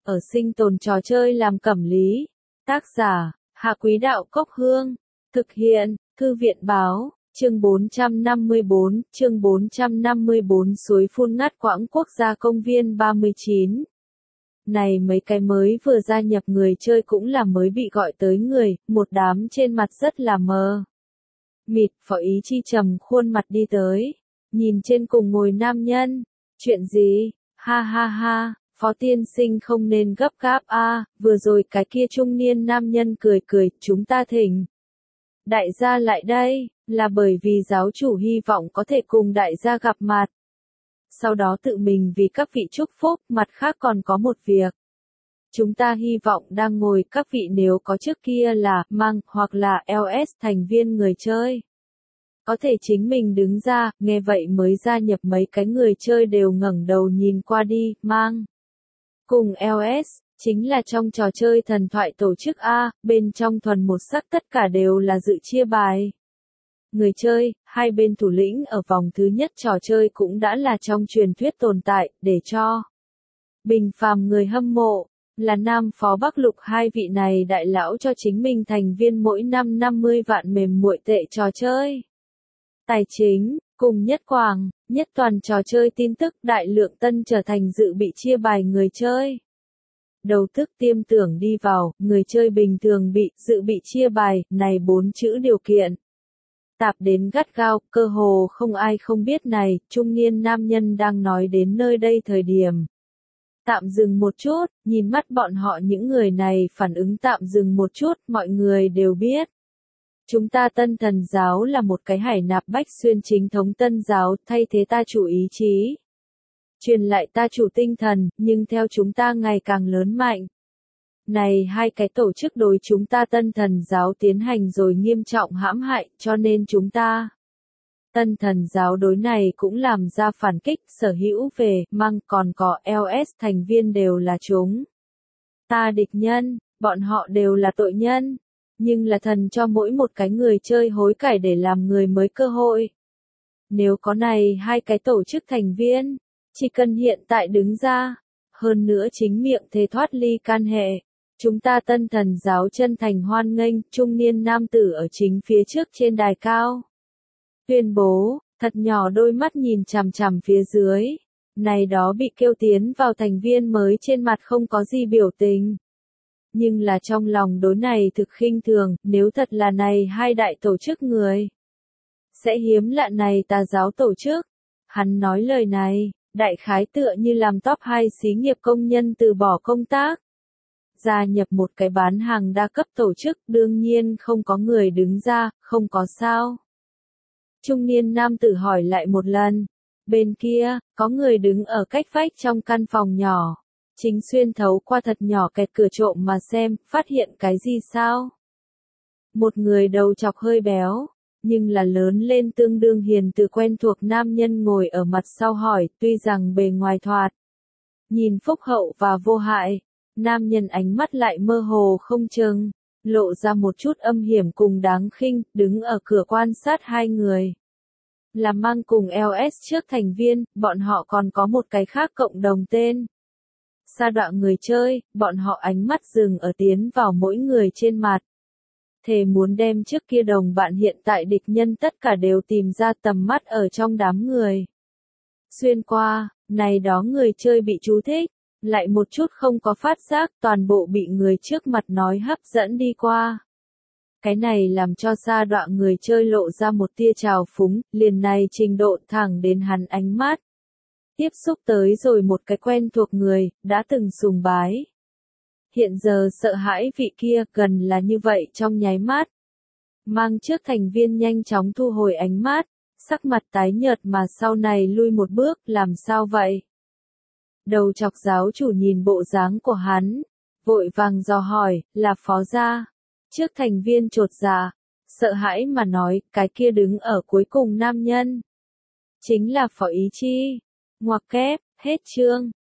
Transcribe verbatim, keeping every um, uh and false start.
ở sinh tồn trò chơi làm cẩm lý. Tác giả, Hạ Quý Đạo Cốc Hương. Thực hiện, Thư viện Báo, chương bốn trăm năm mươi bốn, chương bốn trăm năm mươi bốn suối phun ngắt quãng quốc gia công viên ba mươi chín. Này mấy cái mới vừa gia nhập người chơi cũng là mới bị gọi tới người, một đám trên mặt rất là mờ mịt. Phó Ý Chi trầm khuôn mặt đi tới, nhìn trên cùng ngồi nam nhân. Chuyện gì? Ha ha ha, Phó tiên sinh không nên gấp gáp a, vừa rồi cái kia trung niên nam nhân cười cười, chúng ta thỉnh đại gia lại đây, là bởi vì giáo chủ hy vọng có thể cùng đại gia gặp mặt. Sau đó tự mình vì các vị chúc phúc, mặt khác còn có một việc. Chúng ta hy vọng đang ngồi các vị nếu có trước kia là mang hoặc là lờ ét thành viên người chơi, có thể chính mình đứng ra. Nghe vậy mới gia nhập mấy cái người chơi đều ngẩng đầu nhìn qua đi. Mang cùng lờ ét chính là trong trò chơi thần thoại tổ chức A, bên trong thuần một sắc tất cả đều là dự chia bài. Người chơi, hai bên thủ lĩnh ở vòng thứ nhất trò chơi cũng đã là trong truyền thuyết tồn tại, để cho bình phàm người hâm mộ, là Nam Phó Bắc Lục hai vị này đại lão cho chính mình thành viên mỗi năm năm mươi vạn mềm muội tệ trò chơi tài chính, cùng nhất quảng, nhất toàn trò chơi tin tức. Đại lượng tân trở thành dự bị chia bài người chơi. Đầu tức tiêm tưởng đi vào, người chơi bình thường bị, dự bị chia bài, này bốn chữ điều kiện tạp đến gắt gao, cơ hồ không ai không biết này. Trung niên nam nhân đang nói đến nơi đây thời điểm tạm dừng một chút, nhìn mắt bọn họ những người này phản ứng tạm dừng một chút. Mọi người đều biết, chúng ta Tân Thần giáo là một cái hải nạp bách xuyên chính thống tân giáo, thay thế ta chủ ý chí, truyền lại ta chủ tinh thần, nhưng theo chúng ta ngày càng lớn mạnh. Này hai cái tổ chức đối chúng ta Tân Thần giáo tiến hành rồi nghiêm trọng hãm hại, cho nên chúng ta Tân Thần giáo đối này cũng làm ra phản kích. Sở hữu về mang còn có lờ ét thành viên đều là chúng ta địch nhân, bọn họ đều là tội nhân, nhưng là thần cho mỗi một cái người chơi hối cải để làm người mới cơ hội. Nếu có này hai cái tổ chức thành viên, chỉ cần hiện tại đứng ra, hơn nữa chính miệng thề thoát ly can hệ, chúng ta Tân Thần giáo chân thành hoan nghênh. Trung niên nam tử ở chính phía trước trên đài cao tuyên bố, thật nhỏ đôi mắt nhìn chằm chằm phía dưới. Này đó bị kêu tiến vào thành viên mới trên mặt không có gì biểu tình, nhưng là trong lòng đối này thực khinh thường. Nếu thật là này hai đại tổ chức người, sẽ hiếm lạ này tà giáo tổ chức. Hắn nói lời này, đại khái tựa như làm top hai xí nghiệp công nhân từ bỏ công tác, gia nhập một cái bán hàng đa cấp tổ chức. Đương nhiên không có người đứng ra, không có sao. Trung niên nam tử hỏi lại một lần. Bên kia, có người đứng ở cách vách trong căn phòng nhỏ, chính xuyên thấu qua thật nhỏ kẹt cửa trộm mà xem, phát hiện cái gì sao? Một người đầu chọc hơi béo, nhưng là lớn lên tương đương hiền từ quen thuộc nam nhân ngồi ở mặt sau hỏi. Tuy rằng bề ngoài thoạt nhìn phúc hậu và vô hại, nam nhân ánh mắt lại mơ hồ không chừng, lộ ra một chút âm hiểm cùng đáng khinh. Đứng ở cửa quan sát hai người là mang cùng lờ ét trước thành viên, bọn họ còn có một cái khác cộng đồng tên. Sa đọa người chơi, bọn họ ánh mắt dừng ở tiến vào mỗi người trên mặt. Thề muốn đem trước kia đồng bạn hiện tại địch nhân tất cả đều tìm ra tầm mắt ở trong đám người. Xuyên qua, này đó người chơi bị chú thích, lại một chút không có phát giác, toàn bộ bị người trước mặt nói hấp dẫn đi qua. Cái này làm cho sa đọa người chơi lộ ra một tia trào phúng, liền này trình độ thẳng đến hắn ánh mắt tiếp xúc tới rồi một cái quen thuộc người, đã từng sùng bái. Hiện giờ sợ hãi vị kia, gần là như vậy trong nháy mắt. Mang trước thành viên nhanh chóng thu hồi ánh mắt, sắc mặt tái nhợt mà sau này lui một bước. Làm sao vậy? Đầu chọc giáo chủ nhìn bộ dáng của hắn, vội vàng dò hỏi, là Phó gia. Trước thành viên chột dạ, sợ hãi mà nói, cái kia đứng ở cuối cùng nam nhân chính là Phó Ý Chi. Ngoặc kép, hết chương.